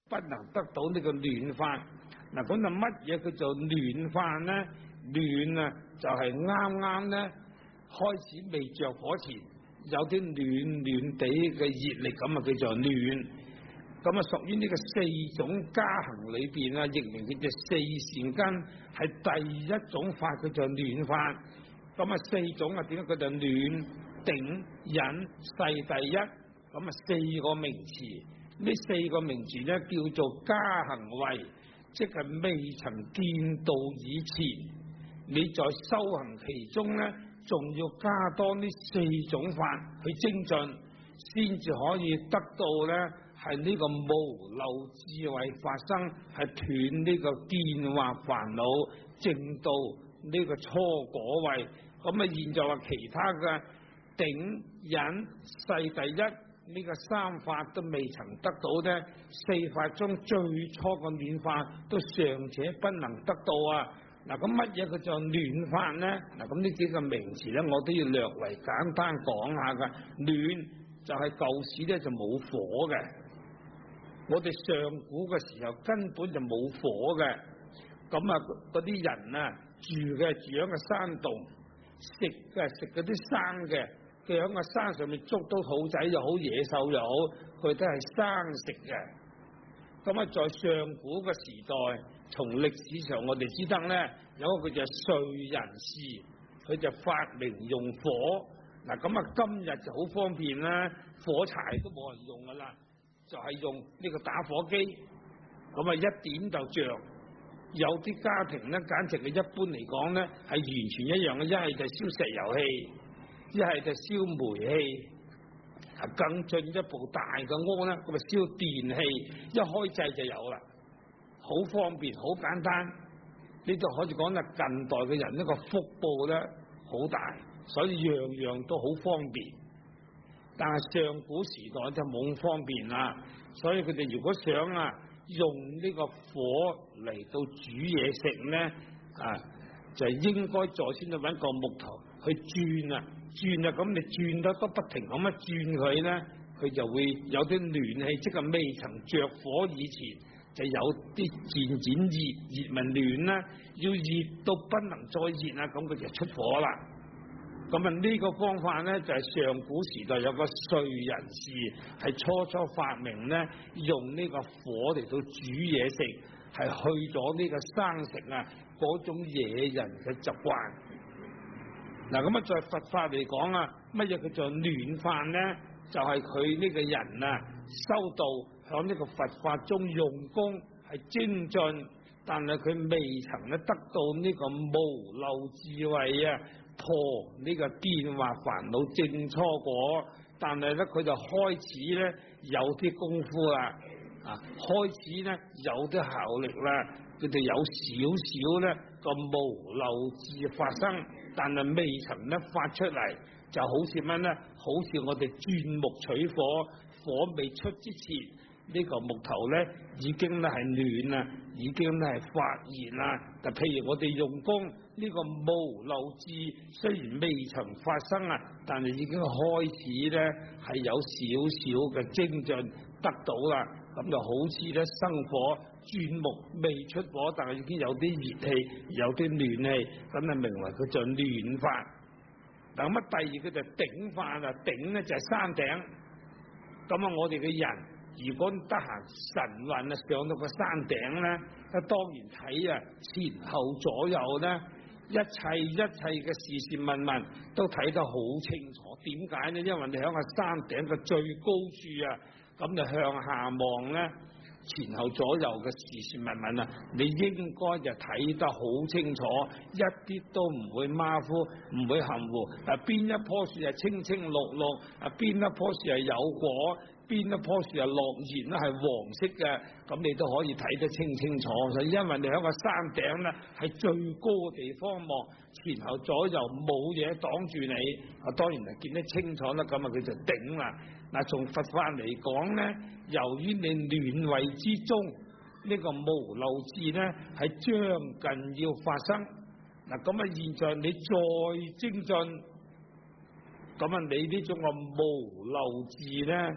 不能得到呢個暖法。嗱，咁就乜嘢叫做暖法呢？暖啊，就係啱啱呢開始未着火前，有啲暖暖地嘅熱力，咁啊叫做暖。咁啊屬於呢個四種加行裏邊啊，譯名叫做四善根，係第一種法叫做暖法。咁啊四種啊，點解叫做暖、頂、忍、世第一？咁啊四個名詞，呢四個名詞咧叫做加行位，即係未曾見到以前，你在修行其中咧，仲要加多呢四種法去精進，先至可以得到咧係呢個無漏智慧發生，係斷呢個見惑煩惱，證到呢個初果位。咁啊現在話其他嘅頂、忍、世第一呢個三法都未曾得到呢，四法中最初個暖法都尚且不能得到啊！嗱，咁乜嘢叫做暖法呢？嗱，咁呢幾個名詞呢，我都要略為簡單講下噶。暖就係舊時呢就冇火嘅，我哋上古嘅時候根本就冇火嘅，咁啊嗰啲人啊住喺個山洞，食嗰啲生嘅。佢喺個山上面捉到兔仔又好，野獸又好，佢都係生食嘅。咁啊，在上古嘅時代，從歷史上我哋知得咧，有一個叫做燧人氏，佢就發明用火。嗱，咁啊，今日就好方便啦，火柴都冇人用噶啦，就係用呢個打火機，咁啊一點就着。有啲家庭咧，簡直係一般嚟講咧，係完全一樣嘅，一係就燒石油氣。一係就燒煤氣，更進一步大嘅屋咧，咁啊燒電氣，一開掣就有啦，好方便，好簡單。呢度可以講啦，近代嘅人呢個福報咧好大，所以樣樣都好方便。但係上古時代就冇咁方便啦，所以佢哋如果想啊用呢個火嚟到煮嘢食咧就應該在先去揾個木頭去轉啊，咁你轉得都不停咁樣轉佢咧，佢就會有啲暖氣，即係未曾着火以前就有啲漸漸熱咪暖啦，要熱到不能再熱啦，咁佢就出火啦。咁啊呢個方法咧就係上古時代有個燧人氏係初發明咧，用呢個火嚟到煮嘢食，係去咗呢個生食啊嗰種野人嘅習慣。嗱，咁啊在佛法嚟講啊，乜嘢叫做暖法咧？就係佢呢個人啊修道響呢個佛法中用功係精進，但係佢未曾咧得到呢個無漏智慧啊，破呢個見惑煩惱證初果，但係咧佢就開始咧有啲功夫啦，開始咧有啲效力啦，佢哋有少少咧個無漏智發生，但係未曾咧發出嚟，就好似乜咧？好似我哋鑽木取火，火未出之前，呢個木頭咧已經咧係暖啦，已經咧係發熱啦。但譬如我哋用功呢個無漏智，雖然未曾發生啊，但係已經開始咧係有少少嘅精進得到啦。咁就好似咧生火鑽木未出火，但係已經有啲熱氣，有啲暖氣，咁啊名為佢做暖法。嗱，咁啊第二個就頂法啦，頂咧就係山頂。咁啊我哋嘅人如果得閒晨運啊上到個山頂咧，當然睇啊前後左右咧一切嘅事事物物都睇得好清楚。點解呢？因為你喺個山頂嘅最高處啊，咁就向下望咧，前後左右嘅事事物物啊，你應該就睇得好清楚，一啲都唔會馬虎，唔會含糊。邊一棵樹係清清綠綠，邊一棵樹係有果，邊一棵樹係落葉咧係黃色嘅，咁你都可以睇得清清楚。所以因為你喺個山頂咧係最高嘅地方望，前後左右冇嘢擋住你，當然係見得清楚啦。咁啊佢就頂啦。嗱，從佛法嚟講咧，由於你暖位之中呢個無漏智咧係將近要發生，嗱咁啊現在你再精進，咁啊你呢種個無漏智咧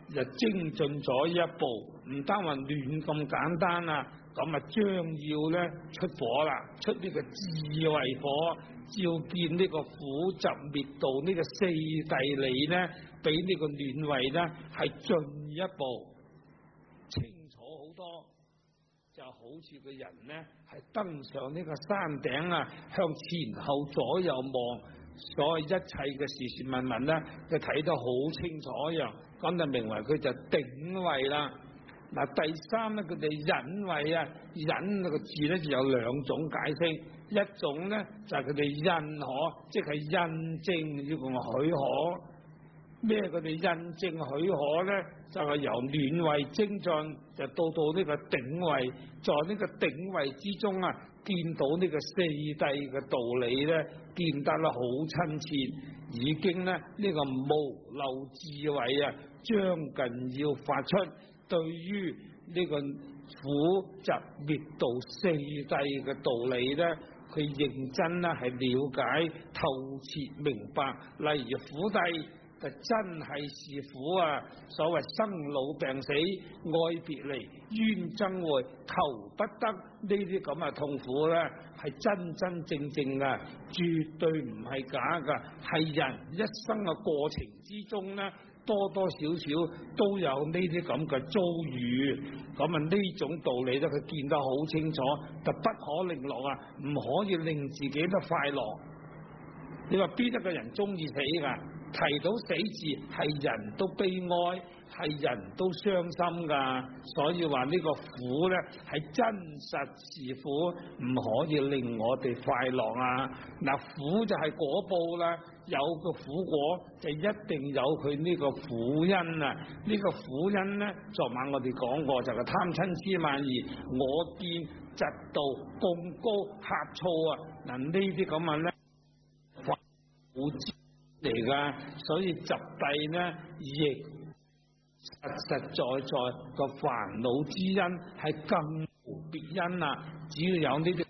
就精進咗一步，唔單話暖咁簡單啦，咁啊將要咧出火啦，出呢個智慧火，照見呢個苦集滅道呢個四諦理咧，比呢個暖慧咧係進一步清楚好多，就好似個人咧係登上呢個山頂啊，向前後左右望，所謂一切嘅事事物物咧，就睇得好清楚一樣，咁就名為佢就頂慧啦。嗱，第三咧，佢哋忍慧啊，忍個字咧就有兩種解釋，一種咧就係佢哋印可，即係印證要個許可。咩佢哋印證許可咧？就係由暖慧精進，就到呢個頂慧，在呢個頂慧之中啊，見到呢個四諦嘅道理咧，見得咧好親切，已經咧呢個無漏智慧啊，將近要發出。對於呢個苦集滅道四諦嘅道理咧，佢認真咧係了解透徹明白。例如苦諦就真係是苦啊！所謂生老病死、愛別離、冤憎會、求不得呢啲咁嘅痛苦咧，係真真正正嘅，絕對唔係假噶，係人一生嘅過程之中咧，多多少少都有呢啲咁嘅遭遇，咁啊呢種道理咧，佢見得好清楚，就不可令樂啊，唔可以令自己都快樂。你話邊一個人中意死噶？提到死字，係人都悲哀，係人都傷心噶。所以話呢個苦咧，係真實是苦，唔可以令我哋快樂啊！嗱，苦就係果報啦，有個苦果就一定有佢呢個苦因啊！呢個苦因咧，昨晚我哋講過就係貪嗔癡慢疑，我見嫉妒貢高呷醋啊！嗱呢啲咁嘅咧，苦之嚟噶，所以集諦呢，亦實在在個煩惱之因係更無別因啊！只要有呢啲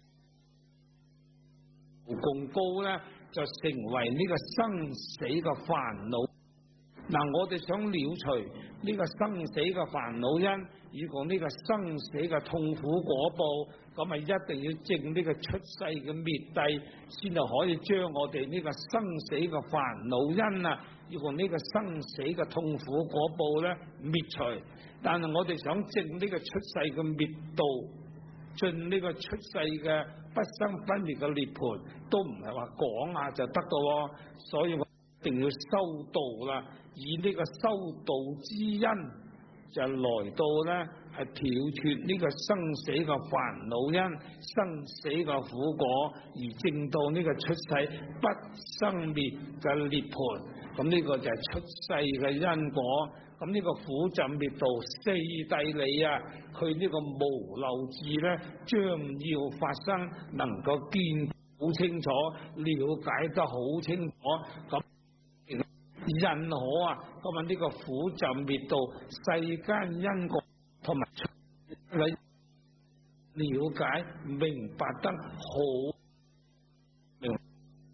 共高咧，就成為呢個生死嘅煩惱。嗱，我哋想了除呢個生死嘅煩惱因，以及呢個生死嘅痛苦果報，咁咪一定要證呢個出世嘅滅諦，先就可以將我哋呢個生死嘅煩惱因啊，以及呢個生死嘅痛苦果報咧滅除。但係我哋想證呢個出世嘅滅道，進呢個出世嘅不生不滅嘅涅槃，都唔係話講下就得到，所以我一定要修道啦。以呢個修道之因，就來到咧係跳脫呢個生死嘅煩惱因、生死嘅苦果，而證到呢個出世不生滅嘅涅槃。咁呢個就係出世嘅因果。咁呢個苦集滅道四諦理啊，佢呢個無漏智咧，將要發生，能夠見好清楚，了解得好清楚，咁認可啊！咁啊呢個苦集滅道世間因果同埋了解明白得好明白。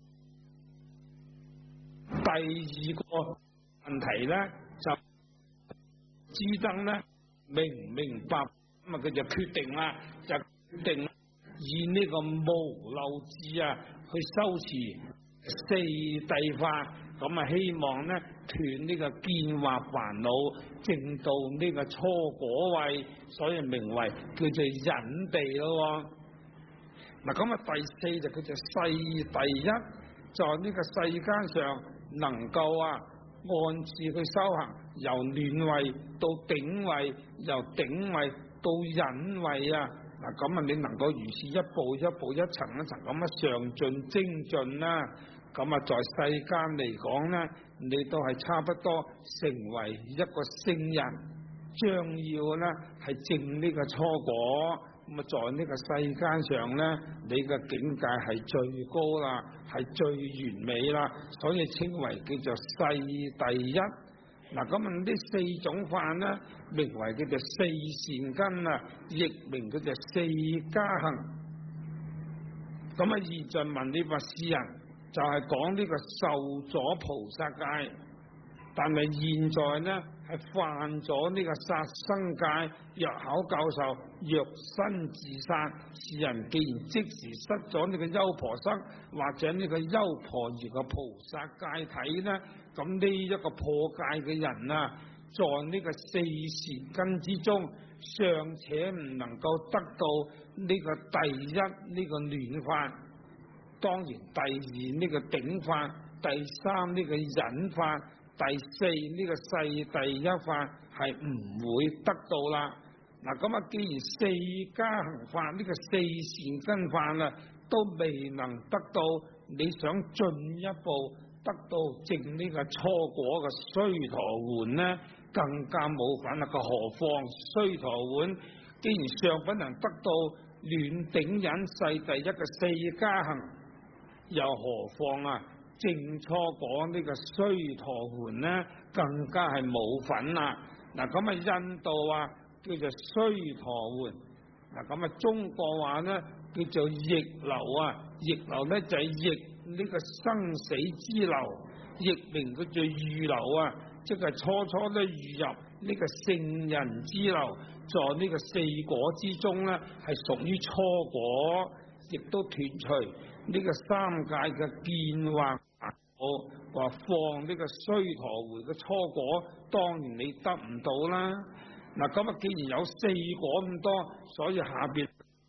第二個問題咧就知得咧明唔明白，咁啊佢就決定啦，就決定以呢個無漏智啊去修持四諦法。咁啊，希望咧斷呢個見惑煩惱，證到呢個初果位，所以名為叫做忍地咯。嗱，咁啊第四就叫做世第一，在呢個世間上能夠啊按次去修行，由暖位到頂位，由頂位到忍位啊。嗱，咁啊你能夠如此一步一步、一層一層咁啊上進精進啦。咁啊，在世間嚟講咧，你都係差不多成為一個聖人，將要咧係證呢個初果。咁啊，在呢個世間上咧，你嘅境界係最高啦，係最完美啦，所以稱為叫做世第一。嗱，咁啊，呢四種法咧，名為叫做四善根啊，亦名叫做四加行。咁啊，現在問呢個詩人。就係講呢個受咗菩薩戒，但係現在呢係犯咗呢個殺生戒，若考教授若身自殺，是人既然即時失咗呢個優婆塞或者呢個優婆夷嘅菩薩戒體呢，咁呢一個破戒嘅人啊，在呢個四善根之中，尚且唔能夠得到呢個第一呢個暖法，當然第二呢個頂法，第三呢個忍法，第四呢個世第一法係唔會得到啦。嗱，咁啊，既然四加行法呢個四善根法啦，都未能得到，你想進一步得到證呢個初果嘅須陀洹呢，更加冇份啦。何況須陀洹既然尚不能得到暖頂忍世第一嘅四加行，又何況啊正初果呢個須陀洹呢，更加係冇份啦。嗱，咁啊印度啊叫做須陀洹，嗱，咁啊中國話呢叫做逆流啊，逆流呢就係逆呢個生死之流，亦名叫做預流啊，即係初初都預入呢個聖人之流，在呢個四果之中呢係屬於初果，亦都斷除呢個三界嘅見惑。我話放呢個須陀洹嘅初果，當然你得唔到啦。嗱，咁啊，既然有四果咁多，所以下邊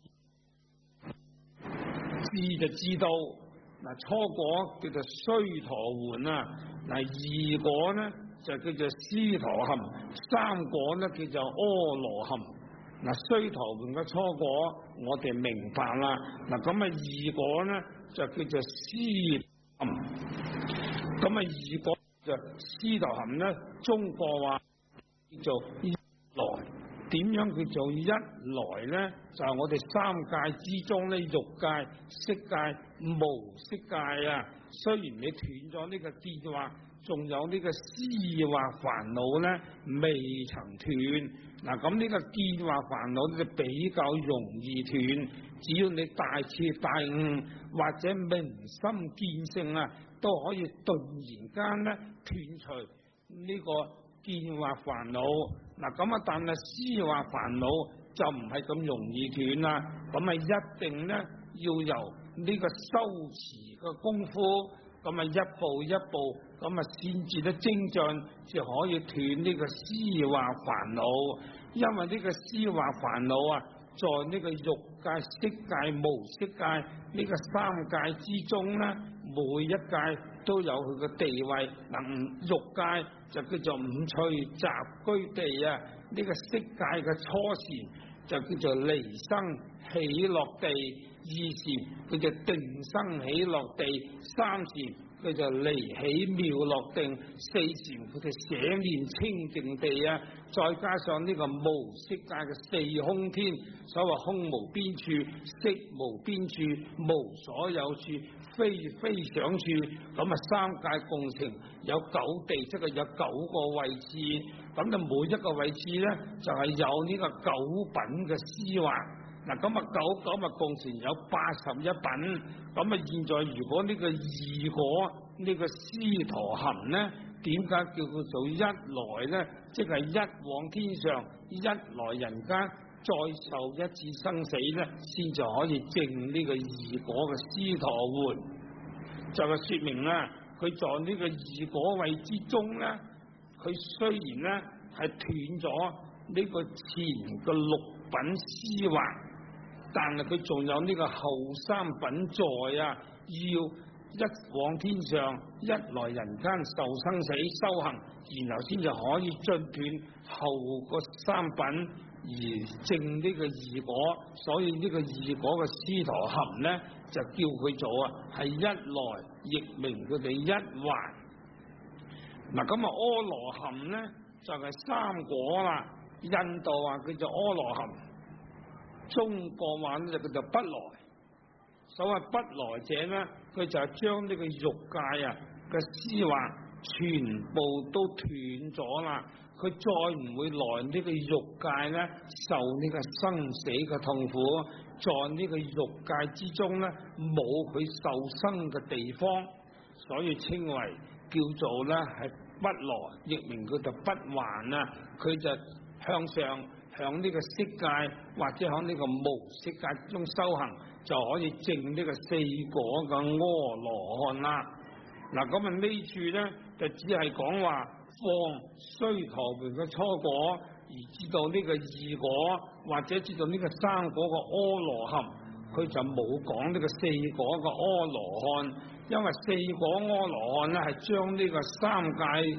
知就知道，嗱，初果叫做須陀洹啊，嗱，二果呢就叫做斯陀含，三果呢叫做阿羅含。嗱，須陀洹嘅初果我哋明白啦。嗱，咁啊二果呢就叫做斯含，咁啊二果就斯陀含呢，中國話叫做一來。點樣叫做一來呢？就係我哋三界之中呢，欲界、色界、無色界啊。雖然你斷咗呢個見惑，仲有呢個思惑煩惱呢未曾斷。嗱，咁呢個見惑煩惱就比較容易斷，只要你大徹大悟或者明心見性啊，都可以頓然間呢斷除呢個見惑煩惱。嗱，咁啊，但係思惑煩惱就唔係咁容易斷啦。咁啊，一定呢要由呢個修持嘅功夫，咁啊一步一步，咁啊先至得精進，就可以斷呢個思惑煩惱。因為呢個思惑煩惱啊，在呢個欲界、色界、無色界呢個三界之中呢，每一界都有佢嘅地位。嗱，欲界就叫做五趣雜居地啊，呢個色界嘅初禪就叫做離生喜樂地，二禪叫做定生喜樂地，三禪叫做離喜妙樂定，四禪叫做捨念清淨地啊，再加上呢個無色界嘅四空天，所謂空無邊處、色無邊處、無所有處、非想處，咁啊三界共成有九地，即係有九個位置，咁就每一個位置咧就係有呢個九品嘅思惑。嗱，咁啊九咪共成有81品，咁啊現在如果呢個二果呢個斯陀含呢，點解叫佢做一來呢？即係一往天上，一來人間，再受一次生死呢，先就可以證呢個二果嘅斯陀洹。就係說明啦，佢在呢個二果位之中呢，佢雖然呢係斷咗呢個前嘅六品思惑，但係佢仲有呢個後三品在啊，要一往天上，一來人間受生死修行，然後先至可以盡斷後個三品而證呢個二果。所以呢個二果嘅斯陀含呢，就叫佢做啊係一來，亦名佢哋一還。嗱，咁啊阿羅含呢就係三果啦，印度話叫做阿羅含，中國話呢就叫做不來。所謂不來者呢，佢就係將呢個欲界啊嘅思惑全部都斷咗啦，佢再唔會來呢個欲界呢受呢個生死嘅痛苦，在呢個欲界之中呢冇佢受生嘅地方，所以稱為叫做呢係不羅，亦名叫做不還啊。佢就向上向呢個色界或者向呢個無色界中修行，就可以證呢個四果嘅阿羅漢啦。嗱，咁啊呢處咧就只係講話放須陀洹嘅初果，而知道呢個二果或者知道呢個三果嘅阿羅漢，佢就冇講呢個四果嘅阿羅漢，因為四果阿羅漢咧係將呢個三界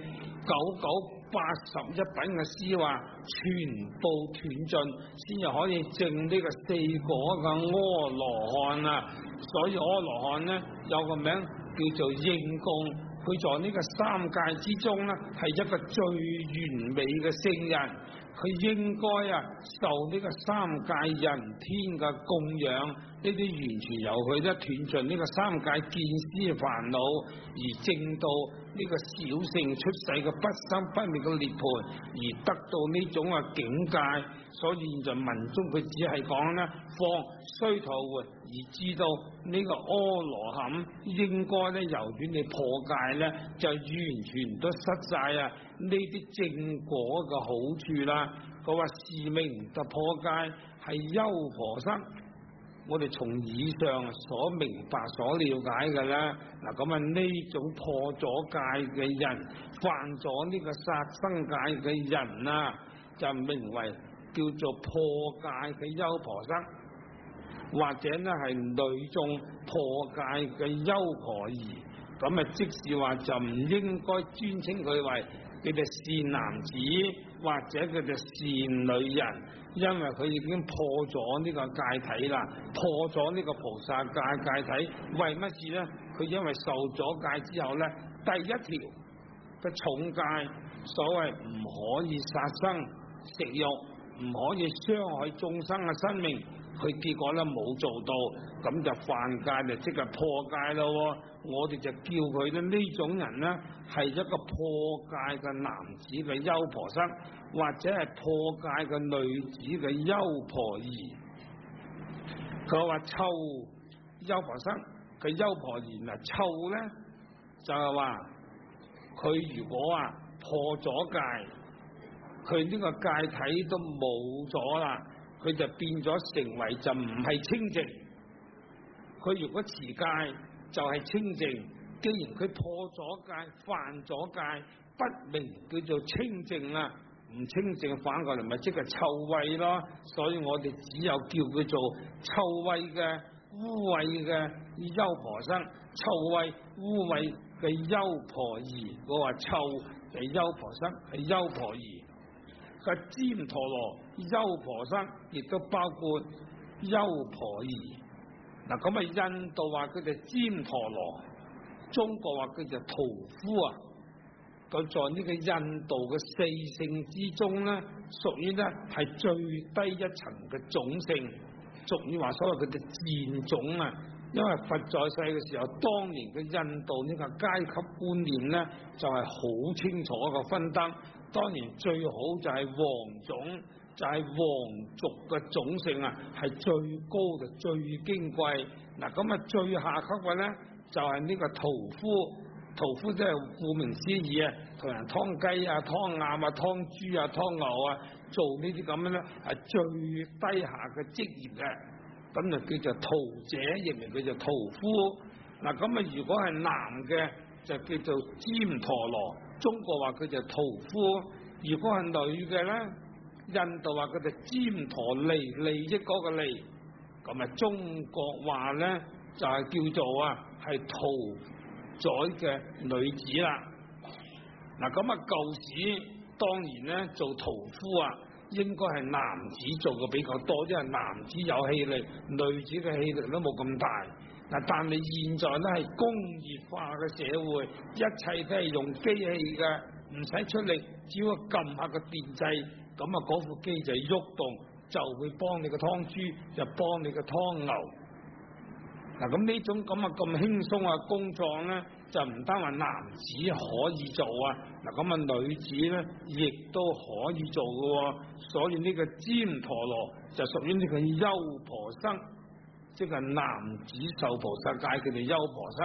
9981品嘅思話全部斷盡，先至可以證呢個四果嘅阿羅漢啊。所以阿羅漢咧有個名叫做應供，佢在呢個三界之中咧係一個最完美嘅聖人，佢應該受呢個三界人天嘅供養，呢啲完全由佢咧斷盡呢個三界見思煩惱，而證到呢個小乘出世嘅不生不滅嘅涅槃，而得到呢種嘅境界。所以現在文中佢只係講咧放須陀洹，而知道呢個阿羅漢應該咧由於你破戒咧，就完全都失晒呢啲正果嘅好處啦。佢話是名就破戒係優婆塞。我哋從以上所明白所了解嘅咧，嗱咁呢種破咗戒嘅人，犯咗呢個殺生戒嘅人啊，就名為叫做破戒嘅優婆塞，或者咧係女眾破戒嘅優婆夷。咁啊，即是話就唔應該尊稱佢為佢哋善男子或者佢哋善女人，因為佢已經破咗呢個戒體啦，破咗呢個菩薩戒體。為乜事咧？佢因為受咗戒之後咧，第一條嘅重戒，所謂唔可以殺生食肉，唔可以傷害眾生嘅生命，佢結果咧冇做到，咁就犯戒就即係破戒咯。我哋就叫佢咧呢種人咧係一個破戒嘅男子嘅優婆塞，或者係破戒嘅女子嘅優婆夷。佢話臭優婆塞嘅優婆夷嗱，臭咧就係話佢如果破咗戒，佢呢個戒體都冇咗啦，佢就變咗成為就唔係清淨。佢如果持戒就係清淨，既然佢破咗戒，犯咗戒，不明叫做清淨啦，唔清淨反過嚟咪即係臭穢咯。所以我哋只有叫佢做臭穢嘅污穢嘅優婆塞，臭穢污穢嘅優婆夷。我話臭係優婆塞係優婆夷。個旃陀羅優婆塞亦都包括優婆夷。嗱咁印度話佢哋旃陀羅，中國話佢就屠夫啊。佢在呢個印度嘅四聖之中咧，屬於咧係最低一層嘅種姓，俗語話所謂佢哋賤種啊。因為佛在世嘅時候，當年嘅印度呢個階級觀念咧就係好清楚嘅分得。當年最好就係皇種，就係皇族嘅種姓係最高嘅、最矜貴。嗱咁最下級嘅咧就係呢個屠夫。屠夫即係顧名思義同人劏雞劏鴨劏豬劏牛做呢啲咁樣咧係最低下嘅職業嘅，咁就叫做屠者，亦名叫做屠夫。嗱咁如果係男嘅就叫做旃陀羅，中國話佢就屠夫。如果係女嘅咧，印度話佢就旃陀利，利益嗰個利。咁中國話咧就係叫做係屠宰嘅女子啦。嗱咁舊時當然咧做屠夫應該係男子做嘅比較多，因為男子有氣力，女子嘅氣力都冇咁大。嗱，但係現在咧係工業化嘅社會，一切都係用機器嘅，唔使出力，只要撳下個電掣，咁嗰副機就喐動，就會幫你個劏豬，就幫你個劏牛。嗱咁呢種咁輕鬆嘅工作咧，就唔單話男子可以做嗱咁女子咧亦都可以做嘅。所以呢個旃陀羅就屬於呢個優婆塞，即係男子受菩薩戒叫做優婆塞。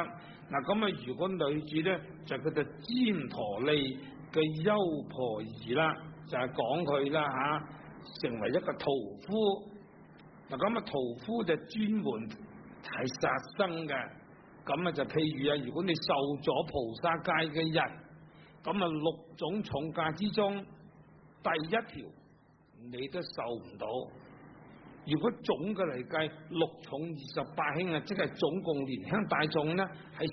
嗱咁啊，如果女子咧就叫做旃陀利嘅優婆夷啦，就係講佢啦嚇，成為一個屠夫。嗱咁啊，屠夫就專門係殺生嘅。咁啊就譬如啊，如果你受咗菩薩戒嘅人，咁啊6種重戒之中，第一條你都受唔到。如果總嘅嚟計6重28輕啊，即係總共蓮香大眾咧係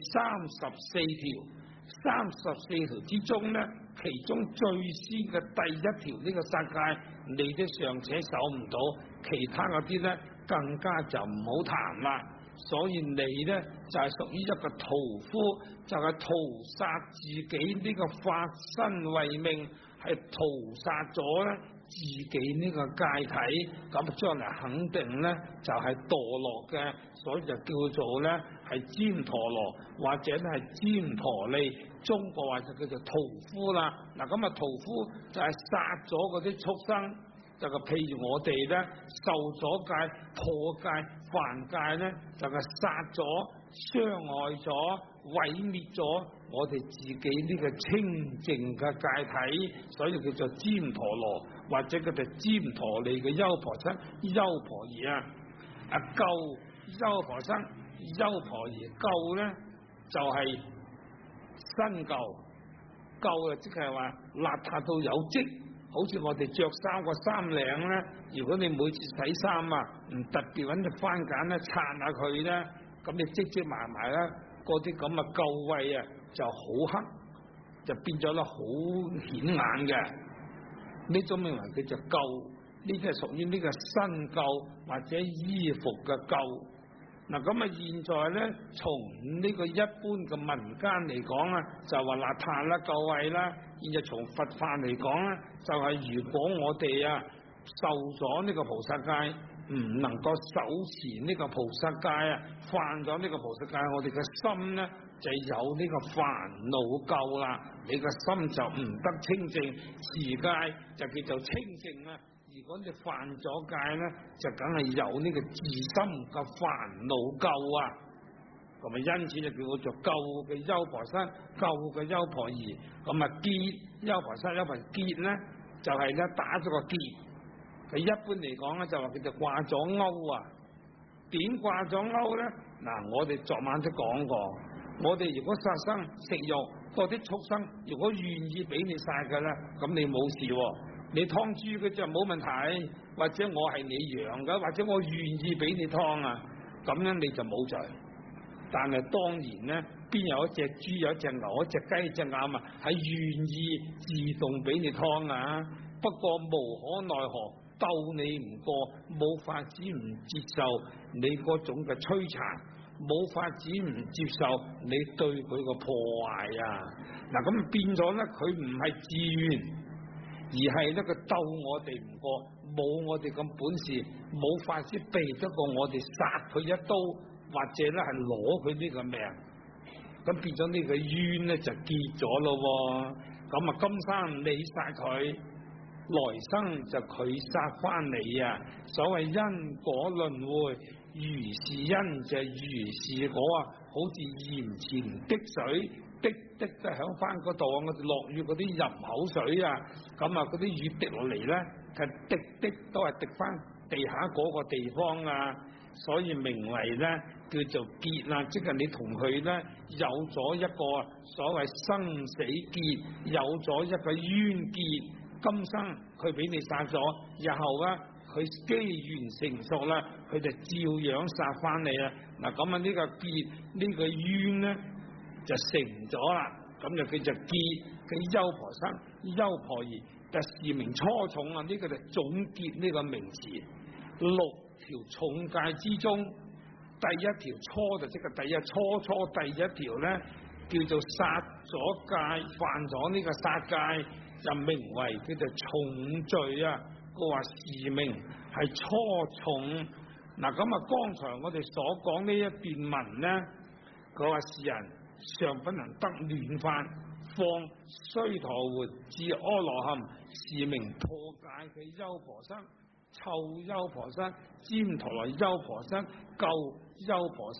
34條之中咧，其中最先嘅第一條呢個殺戒，你都尚且守唔到，其他嗰啲咧更加就唔好談啦。所以你咧就係屬於一個屠夫，就係屠殺自己呢個法身為命，係屠殺咗咧自己呢個戒體，咁將來肯定咧就係墮落嘅，所以就叫做咧係旃陀羅或者咧係旃陀利，中國話就叫做屠夫啦。嗱咁啊，屠夫就係殺咗嗰啲畜生，就係譬如我哋咧受咗戒、破戒、犯戒咧，就係殺咗、傷害咗、毀滅咗我哋自己呢個清淨嘅戒體，所以叫做旃陀羅或者叫做旃陀利嘅優婆塞、優婆夷啊。救優婆塞、優婆夷救咧就係新舊，舊啊即係話邋遢到有跡。好似我哋着衫個衫領咧，如果你每次洗衫啊，唔特別揾隻番梘咧擦下佢咧，咁你積埋埋啦，嗰啲咁嘅垢位啊就好黑，就變咗咧好顯眼嘅。呢種名為叫做垢，呢啲係屬於呢個身垢或者衣服嘅垢。嗱咁啊，現在咧從呢個一般嘅民間嚟講啊，就話邋遢啦、垢位啦。現在從佛法嚟講咧，就係如果我哋啊受咗呢個菩薩戒，唔能夠守持呢個菩薩戒啊，犯咗呢個菩薩戒，我哋嘅心咧就有呢個煩惱垢啦，你個心就唔得清淨，持戒就叫做清淨啦。如果你犯咗戒咧，就梗係有呢個自心嘅煩惱垢啊。咁啊，因此就叫做救嘅優婆塞、救嘅優婆夷。咁啊，結優婆塞、優婆夷結咧，就係咧打咗個結。佢一般嚟講咧，就話佢就掛咗鈎啊。點掛咗鈎咧？嗱，我哋昨晚都講過，我哋如果殺生食肉，嗰啲畜生如果願意俾你殺嘅咧，咁你冇事喎。你劏豬嘅就冇問題，或者我係你養嘅，或者我願意俾你劏啊，咁樣你就冇罪。但係當然咧，邊有一隻豬、有一隻牛、一隻雞、一隻鴨啊，係願意自動俾你劏啊？不過無可奈何，鬥你唔過，冇法子唔接受你嗰種嘅摧殘，冇法子唔接受你對佢個破壞啊！嗱，咁變咗咧，佢唔係自願，而係咧佢鬥我哋唔過，冇我哋咁本事，冇法子避得過我哋殺佢一刀。或者咧係攞佢呢個命，咁變咗呢個冤咧就結咗咯。咁啊，今生你殺佢，來生就佢殺翻你啊！所謂因果輪迴，如是因就如是果啊！好似鹽田滴水，滴滴都響翻嗰度啊！我哋落雨嗰啲入口水啊，咁啊嗰啲雨滴落嚟咧，係滴滴都係滴翻地下嗰個地方啊！所以名為咧叫做結啦，即係你同佢咧有咗一個所謂生死結，有咗一個冤結。今生佢俾你殺咗，日後咧佢機緣成熟啦，佢就照樣殺翻你啊！嗱，咁啊呢個結呢個冤咧就成咗啦，咁就叫做結嘅優婆塞、優婆夷，就示明初重啊！呢個就總結呢個名詞。6條重戒之中，第一條初就即係第一初第一條咧，叫做殺咗戒，犯咗呢個殺戒，就名為叫做重罪啊！佢話示明係初重。嗱，咁啊，剛才我哋所講呢一段文咧，佢話世人尚不能得暖法，況須陀洹至阿羅漢，示明破戒嘅優婆塞、臭優婆塞、旃陀羅優婆塞、救優婆塞、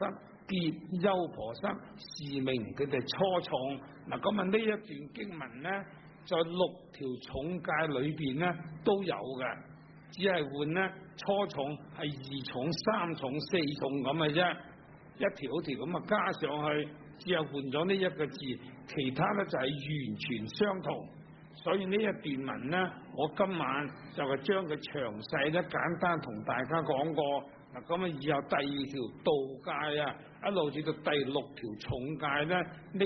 結優婆塞，是名佢哋初重。嗱，咁啊呢一段經文咧，在6條重戒裏邊咧都有嘅，只係換咧初重係2重、3重、4重咁嘅啫，一條一條咁啊加上去，只係換咗呢一個字，其他咧就係完全相同。所以呢一段文咧，我今晚就係將佢詳細咧簡單同大家講過。嗱，咁啊以後第2條道戒啊，一路至到第6條重戒咧，呢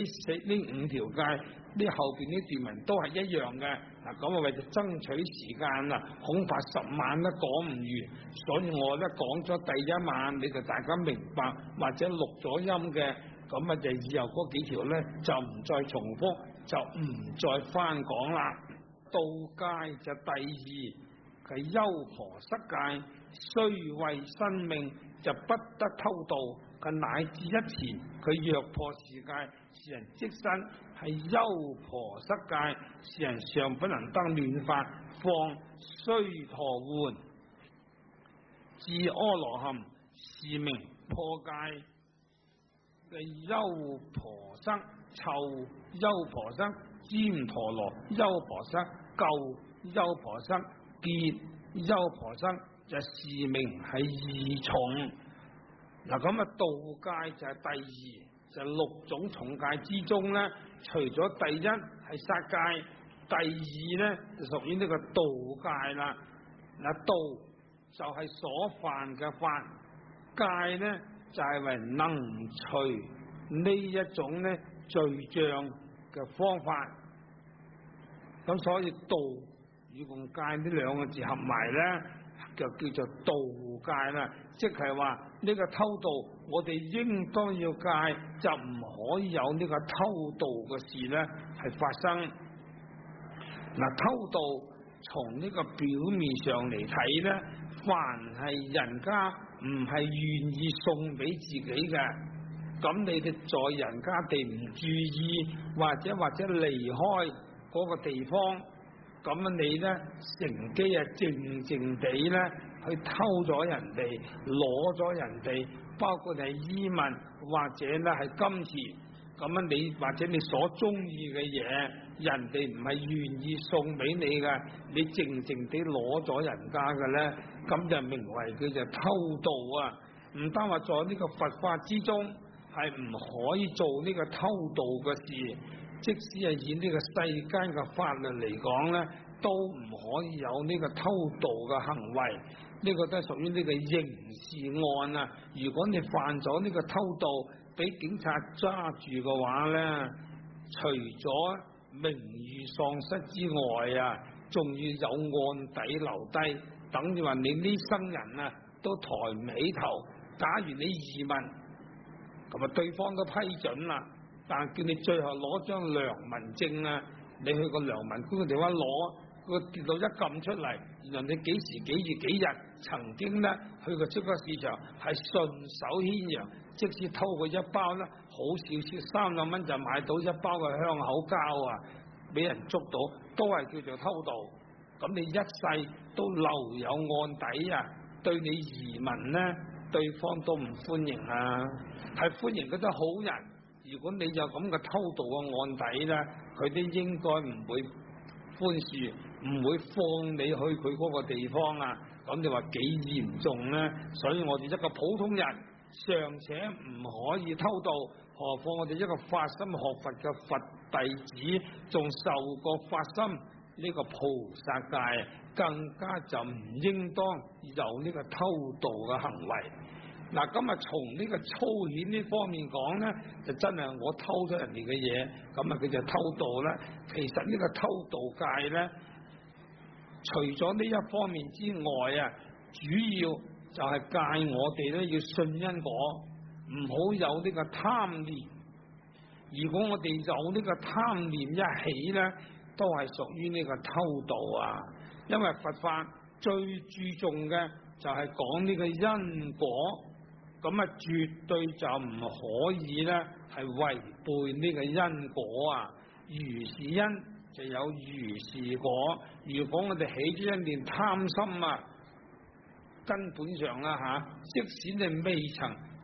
5條戒，呢後邊呢段文都係一樣嘅。嗱，咁啊為咗爭取時間啦，恐怕10晚都講唔完，所以我咧講咗第1晚，你就大家明白或者錄咗音嘅，咁啊就以後嗰幾條咧就唔再重複，就唔再翻講啦。道戒就第2，係優婆塞戒，雖為生命就不得偷盜，佢乃至一前佢若破是戒，是人即身係優婆塞戒，是人尚不能得暖法，況須陀洹至阿羅漢，是名破戒嘅優婆塞，臭優婆塞，旃陀羅優婆塞，垢優婆塞，結優婆塞，就是名係2重。嗱，咁啊道戒就係第2，就6種重戒之中咧，除咗第1係殺戒，第2咧就屬於呢個道戒啦。嗱，道就係所犯嘅法，戒咧就係為能除呢一種咧罪障嘅方法。咁所以道與共戒呢2個字合埋咧，就叫做道戒啦。即係話呢個偷盜，我哋應當要戒，就唔可以有呢個偷盜嘅事咧係發生。嗱，偷盜從呢個表面上嚟睇咧，凡係人家唔係願意送俾自己嘅，咁你哋在人家地唔注意，或者離開嗰個地方，咁你咧乘機啊靜靜地咧去偷咗人哋，攞咗人哋，包括係衣物或者咧係金錢，咁啊你或者你所中意嘅嘢，人哋唔係願意送俾你嘅，你靜靜地攞咗人家嘅咧，咁就名為叫做偷盜啊！唔單話在呢個佛法之中係唔可以做呢個偷盜嘅事，即使係以呢個世間嘅法律嚟講咧，都唔可以有呢個偷盜嘅行為。呢個都係屬於呢個刑事案啊！如果你犯咗呢個偷盜，俾警察抓住嘅話咧，除咗名譽喪失之外啊，仲要有案底留低，等於話你呢生人啊都抬唔起頭。假如你移民，咁啊對方都批准啦，但叫你最後攞張良民證啊，你去個良民官嘅地方攞，個電腦一撳出嚟，原來你幾時幾月幾日曾經咧去個超級市場係順手牽羊，即使偷佢一包咧，好少少3-2蚊就買到一包嘅香口膠啊，俾人捉到都係叫做偷盜。咁你一世都留有案底啊，對你移民咧，對方都唔歡迎啊，係歡迎嗰啲好人。如果你有咁嘅偷盜嘅案底咧，佢都應該唔會寬恕，唔會放你去佢嗰個地方啊。咁你話幾嚴重咧？所以我哋一個普通人尚且唔可以偷盜，何況我哋一個發心學佛嘅佛弟子，仲受過發心呢個菩薩戒，更加就唔應當有呢個偷盜嘅行為。嗱，今日從呢個粗顯呢方面講咧，就真係我偷咗人哋嘅嘢，咁啊佢就偷盜啦。其實呢個偷盜戒咧，除咗呢一方面之外啊，主要就係戒我哋咧要信因果，唔好有呢個貪念。如果我哋有呢個貪念一起咧，都係屬於呢個偷盜啊。因為佛法最注重嘅就係講呢個因果。咁啊，絕對就唔可以咧，係違背呢個因果啊！如是因就有如是果。如果我哋起咗一念貪心啊，根本上啦即使你未曾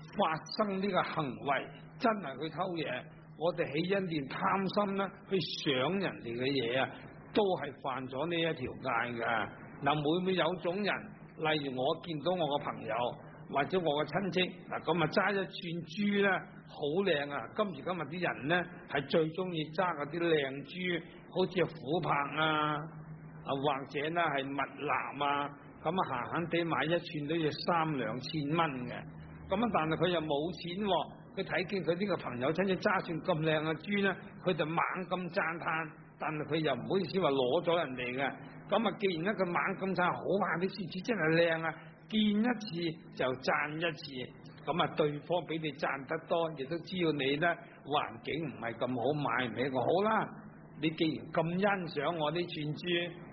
發生呢個行為，真係去偷嘢，我哋起因念貪心咧，去想人哋嘅嘢啊，都係犯咗呢一條戒㗎。嗱，每有種人，例如我見到我個朋友或者我個親戚，嗱咁啊揸一串珠咧，好靚啊！今時今日啲人咧係最中意揸嗰啲靚珠，好似琥珀啊，或者咧係蜜蠟啊，咁啊閒閒地買一串都要3-2千蚊嘅。咁啊，但係佢又冇錢喎，佢睇見佢呢個朋友親戚揸串咁靚嘅珠咧，佢就猛咁讚歎，但係佢又唔好意思話攞咗人哋嘅。咁啊，既然咧佢猛咁讚，好啊，啲串珠真係靚啊，見一次就讚一次，咁啊對方俾你讚得多，亦都知道你咧環境唔係咁好，買唔起個好啦。你既然咁欣賞我啲串珠，